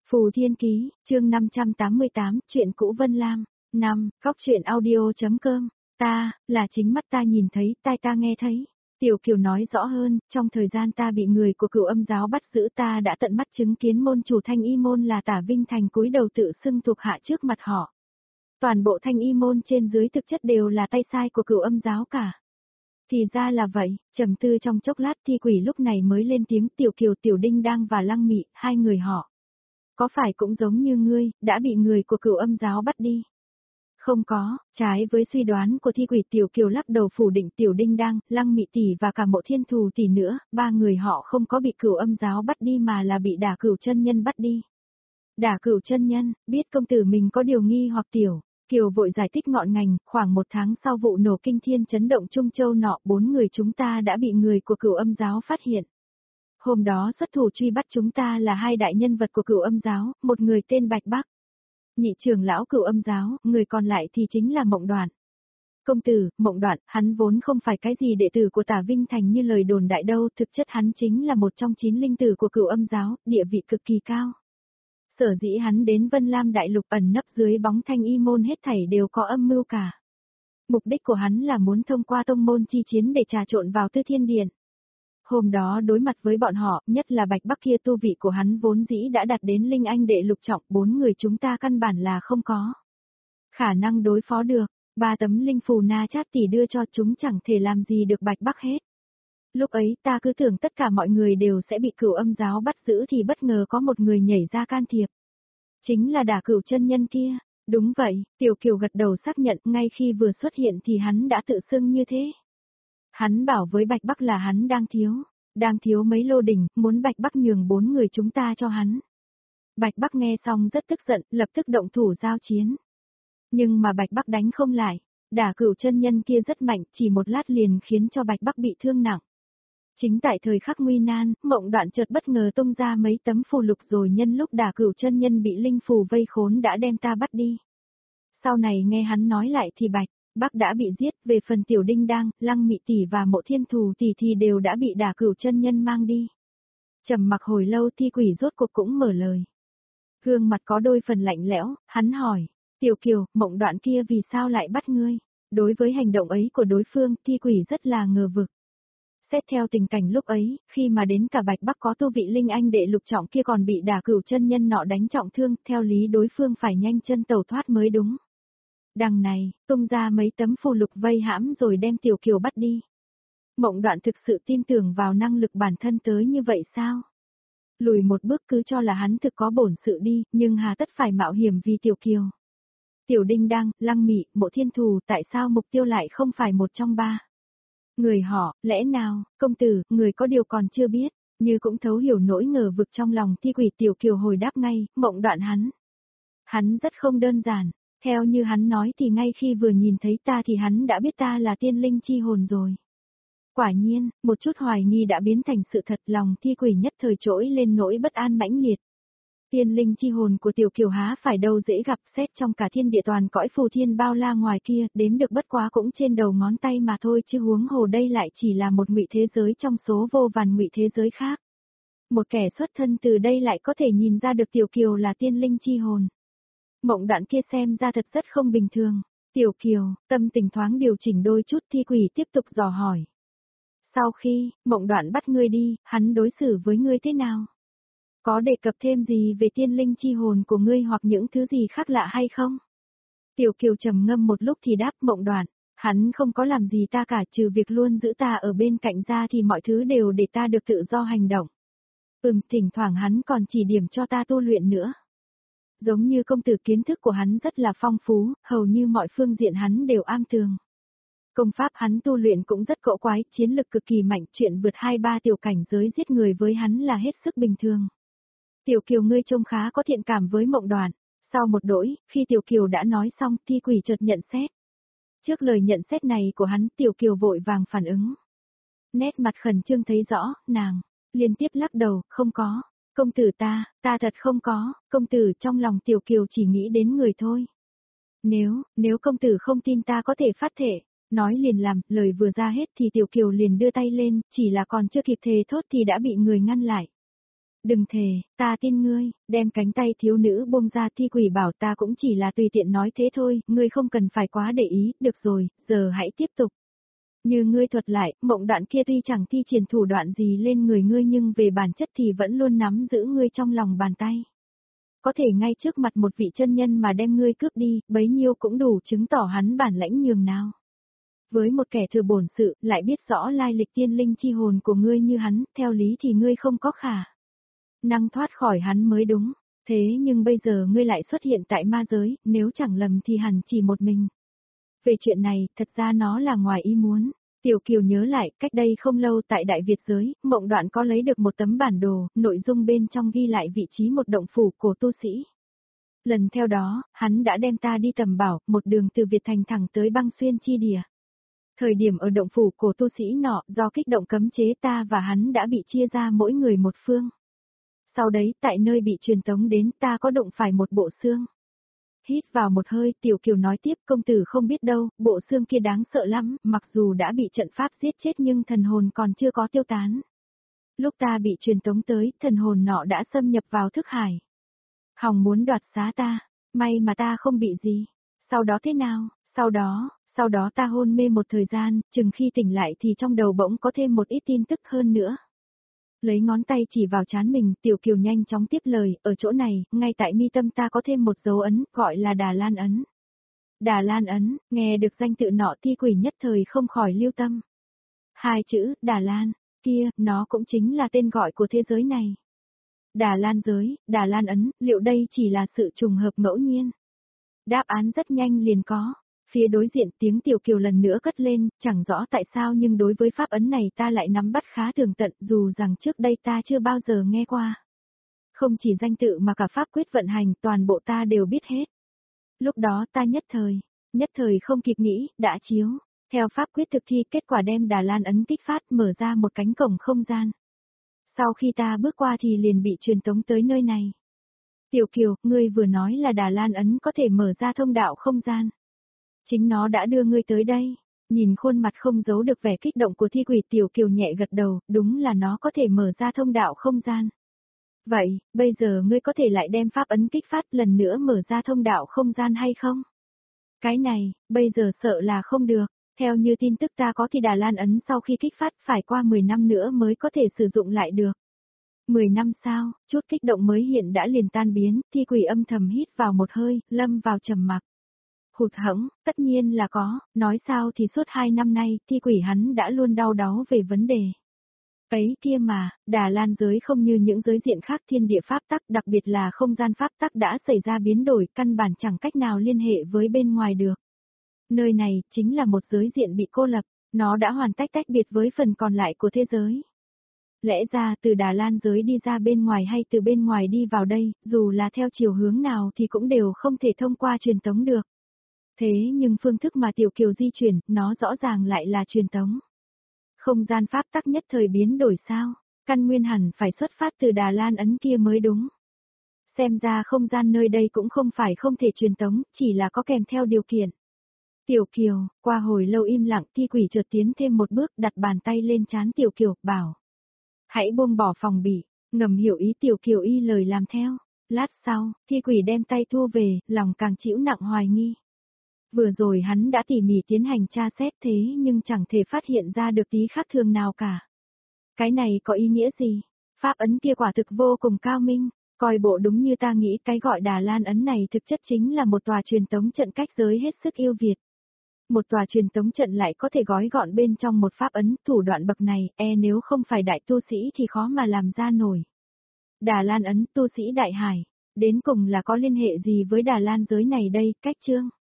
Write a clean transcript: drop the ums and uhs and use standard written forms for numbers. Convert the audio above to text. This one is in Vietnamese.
Phù Thiên Ký, chương 588, chuyện cũ Vân Lam. 5. Góc truyện audio.com. Ta, là chính mắt ta nhìn thấy, tai ta nghe thấy. Tiểu Kiều nói rõ hơn, trong thời gian ta bị người của Cửu Âm giáo bắt giữ, ta đã tận mắt chứng kiến môn chủ Thanh Y môn là Tả Vinh Thành cúi đầu tự xưng thuộc hạ trước mặt họ. Toàn bộ Thanh Y môn trên dưới thực chất đều là tay sai của Cửu Âm giáo cả. Thì ra là vậy, trầm tư trong chốc lát, Thi Quỷ lúc này mới lên tiếng. Tiểu Kiều, Tiểu Đinh đang và Lăng Mị, hai người họ. Có phải cũng giống như ngươi, đã bị người của Cửu Âm giáo bắt đi? Không có, trái với suy đoán của Thi Quỷ, Tiểu Kiều lắc đầu phủ định. Tiểu Đinh đang, Lăng Mị tỷ và cả Mộ Thiên Thù tỷ nữa, ba người họ không có bị Cửu Âm giáo bắt đi mà là bị Đả Cửu chân nhân bắt đi. Đả Cửu chân nhân, biết công tử mình có điều nghi hoặc Tiểu Kiều vội giải thích ngọn ngành. Khoảng 1 tháng sau vụ nổ kinh thiên chấn động Trung Châu nọ, 4 người chúng ta đã bị người của Cửu Âm giáo phát hiện. Hôm đó xuất thủ truy bắt chúng ta là 2 đại nhân vật của Cửu Âm giáo, một người tên Bạch Bắc, nhị trưởng lão Cửu Âm giáo, người còn lại thì chính là Mộng Đoạn. Công tử, Mộng Đoạn, hắn vốn không phải cái gì đệ tử của Tả Vinh Thành như lời đồn đại đâu, thực chất hắn chính là một trong 9 linh tử của Cửu Âm giáo, địa vị cực kỳ cao. Sở dĩ hắn đến Vân Lam Đại Lục ẩn nấp dưới bóng Thanh Y môn hết thảy đều có âm mưu cả. Mục đích của hắn là muốn thông qua tông môn chi chiến để trà trộn vào Tư Thiên Điện. Hôm đó đối mặt với bọn họ, nhất là Bạch Bắc kia, tu vị của hắn vốn dĩ đã đạt đến Linh Anh đệ lục trọng, 4 người chúng ta căn bản là không có khả năng đối phó được. 3 tấm linh phù Na Chát tỷ đưa cho chúng chẳng thể làm gì được Bạch Bắc hết. Lúc ấy ta cứ tưởng tất cả mọi người đều sẽ bị Cửu Âm giáo bắt giữ thì bất ngờ có một người nhảy ra can thiệp. Chính là Đả Cửu chân nhân kia. Đúng vậy, Tiểu Kiều gật đầu xác nhận, ngay khi vừa xuất hiện thì hắn đã tự xưng như thế. Hắn bảo với Bạch Bắc là hắn đang thiếu mấy lô đỉnh, muốn Bạch Bắc nhường 4 người chúng ta cho hắn. Bạch Bắc nghe xong rất tức giận, lập tức động thủ giao chiến. Nhưng mà Bạch Bắc đánh không lại, Đả Cửu chân nhân kia rất mạnh, chỉ một lát liền khiến cho Bạch Bắc bị thương nặng. Chính tại thời khắc nguy nan, Mộng Đoạn chợt bất ngờ tung ra mấy tấm phù lục rồi nhân lúc Đả Cửu chân nhân bị linh phù vây khốn đã đem ta bắt đi. Sau này nghe hắn nói lại thì Bạch Bắc đã bị giết, về phần Tiểu Đinh đang, Lăng Mị tỷ và Mộ Thiên Thù tỷ thì đều đã bị Đả Cửu chân nhân mang đi. Trầm mặc hồi lâu, Thi Quỷ rốt cuộc cũng mở lời. Gương mặt có đôi phần lạnh lẽo, hắn hỏi, Tiểu Kiều, Mộng Đoạn kia vì sao lại bắt ngươi? Đối với hành động ấy của đối phương, Thi Quỷ rất là ngờ vực. Xét theo tình cảnh lúc ấy, khi mà đến cả Bạch Bắc có tu vị Linh Anh đệ lục trọng kia còn bị Đả Cửu chân nhân nọ đánh trọng thương, theo lý đối phương phải nhanh chân tẩu thoát mới đúng. Đằng này, tung ra mấy tấm phù lục vây hãm rồi đem Tiểu Kiều bắt đi. Mộng Đoạn thực sự tin tưởng vào năng lực bản thân tới như vậy sao? Lùi một bước cứ cho là hắn thực có bổn sự đi, nhưng hà tất phải mạo hiểm vì Tiểu Kiều. Tiểu Đinh đang, Lăng Mị, Mộ Thiên Thù, tại sao mục tiêu lại không phải một trong 3 người họ? Lẽ nào, công tử, người có điều còn chưa biết, như cũng thấu hiểu nỗi ngờ vực trong lòng Thi Quỷ. Tiểu Kiều hồi đáp ngay, Mộng Đoạn hắn rất không đơn giản. Theo như hắn nói thì ngay khi vừa nhìn thấy ta thì hắn đã biết ta là tiên linh chi hồn rồi. Quả nhiên, một chút hoài nghi đã biến thành sự thật, lòng Thi Quỷ nhất thời trỗi lên nỗi bất an mãnh liệt. Tiên linh chi hồn của Tiểu Kiều há phải đâu dễ gặp, xét trong cả thiên địa toàn cõi phù thiên bao la ngoài kia, đếm được bất quá cũng trên đầu ngón tay mà thôi, chứ huống hồ đây lại chỉ là một ngụy thế giới trong số vô vàn ngụy thế giới khác. Một kẻ xuất thân từ đây lại có thể nhìn ra được Tiểu Kiều là tiên linh chi hồn. Mộng Đoạn kia xem ra thật rất không bình thường. Tiểu Kiều, tâm tình thoáng điều chỉnh đôi chút, Thi Quỷ tiếp tục dò hỏi. Sau khi, Mộng Đoạn bắt ngươi đi, hắn đối xử với ngươi thế nào? Có đề cập thêm gì về tiên linh chi hồn của ngươi hoặc những thứ gì khác lạ hay không? Tiểu Kiều trầm ngâm một lúc thì đáp, Mộng Đoạn, hắn không có làm gì ta cả, trừ việc luôn giữ ta ở bên cạnh ra thì mọi thứ đều để ta được tự do hành động. Thỉnh thoảng hắn còn chỉ điểm cho ta tu luyện nữa. Giống như công tử, kiến thức của hắn rất là phong phú, hầu như mọi phương diện hắn đều am tường. Công pháp hắn tu luyện cũng rất cỗ quái, chiến lực cực kỳ mạnh, chuyện vượt 2-3 tiểu cảnh giới giết người với hắn là hết sức bình thường. Tiểu Kiều, ngươi trông khá có thiện cảm với Mộng Đoạn. Sau một đỗi, khi Tiểu Kiều đã nói xong, Thi Quỷ chợt nhận xét. Trước lời nhận xét này của hắn, Tiểu Kiều vội vàng phản ứng. Nét mặt khẩn trương thấy rõ, nàng liên tiếp lắc đầu, không có. Công tử, ta thật không có. Công tử, trong lòng Tiểu Kiều chỉ nghĩ đến người thôi. Nếu công tử không tin ta có thể phát thể. Nói liền làm, lời vừa ra hết thì Tiểu Kiều liền đưa tay lên, chỉ là còn chưa kịp thề thốt thì đã bị người ngăn lại. Đừng thề, ta tin ngươi, đem cánh tay thiếu nữ buông ra. Thi quỷ bảo ta cũng chỉ là tùy tiện nói thế thôi, ngươi không cần phải quá để ý, được rồi, giờ hãy tiếp tục. Như ngươi thuật lại, mộng đoạn kia tuy chẳng thi triển thủ đoạn gì lên người ngươi nhưng về bản chất thì vẫn luôn nắm giữ ngươi trong lòng bàn tay. Có thể ngay trước mặt một vị chân nhân mà đem ngươi cướp đi, bấy nhiêu cũng đủ chứng tỏ hắn bản lãnh nhường nào. Với một kẻ thừa bổn sự, lại biết rõ lai lịch tiên linh chi hồn của ngươi như hắn, theo lý thì ngươi không có khả năng thoát khỏi hắn mới đúng. Thế nhưng bây giờ ngươi lại xuất hiện tại ma giới, nếu chẳng lầm thì hẳn chỉ một mình. Về chuyện này, thật ra nó là ngoài ý muốn. Tiểu Kiều nhớ lại, cách đây không lâu tại Đại Việt giới, Mộng Đoạn có lấy được một tấm bản đồ, nội dung bên trong ghi lại vị trí một động phủ của tu sĩ. Lần theo đó, hắn đã đem ta đi tầm bảo, một đường từ Việt Thành thẳng tới Băng Xuyên chi địa. Thời điểm ở động phủ của tu sĩ nọ, do kích động cấm chế ta và hắn đã bị chia ra mỗi người một phương. Sau đấy, tại nơi bị truyền tống đến, ta có đụng phải một bộ xương. Hít vào một hơi, Tiểu Kiều nói tiếp, công tử không biết đâu, bộ xương kia đáng sợ lắm, mặc dù đã bị trận pháp giết chết nhưng thần hồn còn chưa có tiêu tán. Lúc ta bị truyền tống tới, thần hồn nọ đã xâm nhập vào thức hải. Hòng muốn đoạt xá ta, may mà ta không bị gì. Sau đó thế nào? Sau đó ta hôn mê một thời gian, chừng khi tỉnh lại thì trong đầu bỗng có thêm một ít tin tức hơn nữa. Lấy ngón tay chỉ vào trán mình, Tiểu Kiều nhanh chóng tiếp lời, ở chỗ này, ngay tại mi tâm ta có thêm một dấu ấn, gọi là Đà Lan ấn. Đà Lan ấn, nghe được danh tự nọ Thi quỷ nhất thời không khỏi lưu tâm. Hai chữ, Đà Lan, kia, nó cũng chính là tên gọi của thế giới này. Đà Lan giới, Đà Lan ấn, liệu đây chỉ là sự trùng hợp ngẫu nhiên? Đáp án rất nhanh liền có. Phía đối diện tiếng Tiểu Kiều lần nữa cất lên, chẳng rõ tại sao nhưng đối với pháp ấn này ta lại nắm bắt khá tường tận dù rằng trước đây ta chưa bao giờ nghe qua. Không chỉ danh tự mà cả pháp quyết vận hành toàn bộ ta đều biết hết. Lúc đó ta nhất thời không kịp nghĩ, đã chiếu. Theo pháp quyết thực thi kết quả đem Đà Lan ấn kích phát mở ra một cánh cổng không gian. Sau khi ta bước qua thì liền bị truyền tống tới nơi này. Tiểu Kiều, ngươi vừa nói là Đà Lan ấn có thể mở ra thông đạo không gian. Chính nó đã đưa ngươi tới đây. Nhìn khuôn mặt không giấu được vẻ kích động của Thi quỷ, Tiểu Kiều nhẹ gật đầu, đúng là nó có thể mở ra thông đạo không gian. Vậy, bây giờ ngươi có thể lại đem pháp ấn kích phát lần nữa mở ra thông đạo không gian hay không? Cái này, bây giờ sợ là không được. Theo như tin tức ta có thì Đà Lan ấn sau khi kích phát phải qua 10 năm nữa mới có thể sử dụng lại được. 10 năm sao, chút kích động mới hiện đã liền tan biến, Thi quỷ âm thầm hít vào một hơi, lâm vào trầm mặc. Hụt hẫng, tất nhiên là có, nói sao thì suốt 2 năm nay, Thi quỷ hắn đã luôn đau đáu về vấn đề. Ấy kia mà, Đà Lan giới không như những giới diện khác thiên địa pháp tắc, đặc biệt là không gian pháp tắc đã xảy ra biến đổi, căn bản chẳng cách nào liên hệ với bên ngoài được. Nơi này, chính là một giới diện bị cô lập, nó đã hoàn tách biệt với phần còn lại của thế giới. Lẽ ra từ Đà Lan giới đi ra bên ngoài hay từ bên ngoài đi vào đây, dù là theo chiều hướng nào thì cũng đều không thể thông qua truyền tống được. Thế nhưng phương thức mà Tiểu Kiều di chuyển, nó rõ ràng lại là truyền tống. Không gian pháp tắc nhất thời biến đổi sao, căn nguyên hẳn phải xuất phát từ Đà Lan ấn kia mới đúng. Xem ra không gian nơi đây cũng không phải không thể truyền tống, chỉ là có kèm theo điều kiện. Tiểu Kiều, qua hồi lâu im lặng Thi quỷ chợt tiến thêm một bước đặt bàn tay lên trán Tiểu Kiều, bảo. Hãy buông bỏ phòng bị, ngầm hiểu ý Tiểu Kiều y lời làm theo. Lát sau, Thi quỷ đem tay thu về, lòng càng chịu nặng hoài nghi. Vừa rồi hắn đã tỉ mỉ tiến hành tra xét thế nhưng chẳng thể phát hiện ra được tí khác thường nào cả. Cái này có ý nghĩa gì? Pháp ấn kia quả thực vô cùng cao minh, coi bộ đúng như ta nghĩ cái gọi Đà Lan ấn này thực chất chính là một tòa truyền tống trận cách giới hết sức yêu Việt. Một tòa truyền tống trận lại có thể gói gọn bên trong một pháp ấn, thủ đoạn bậc này, nếu không phải đại tu sĩ thì khó mà làm ra nổi. Đà Lan ấn, tu sĩ đại hải, đến cùng là có liên hệ gì với Đà Lan giới này đây, cách chương?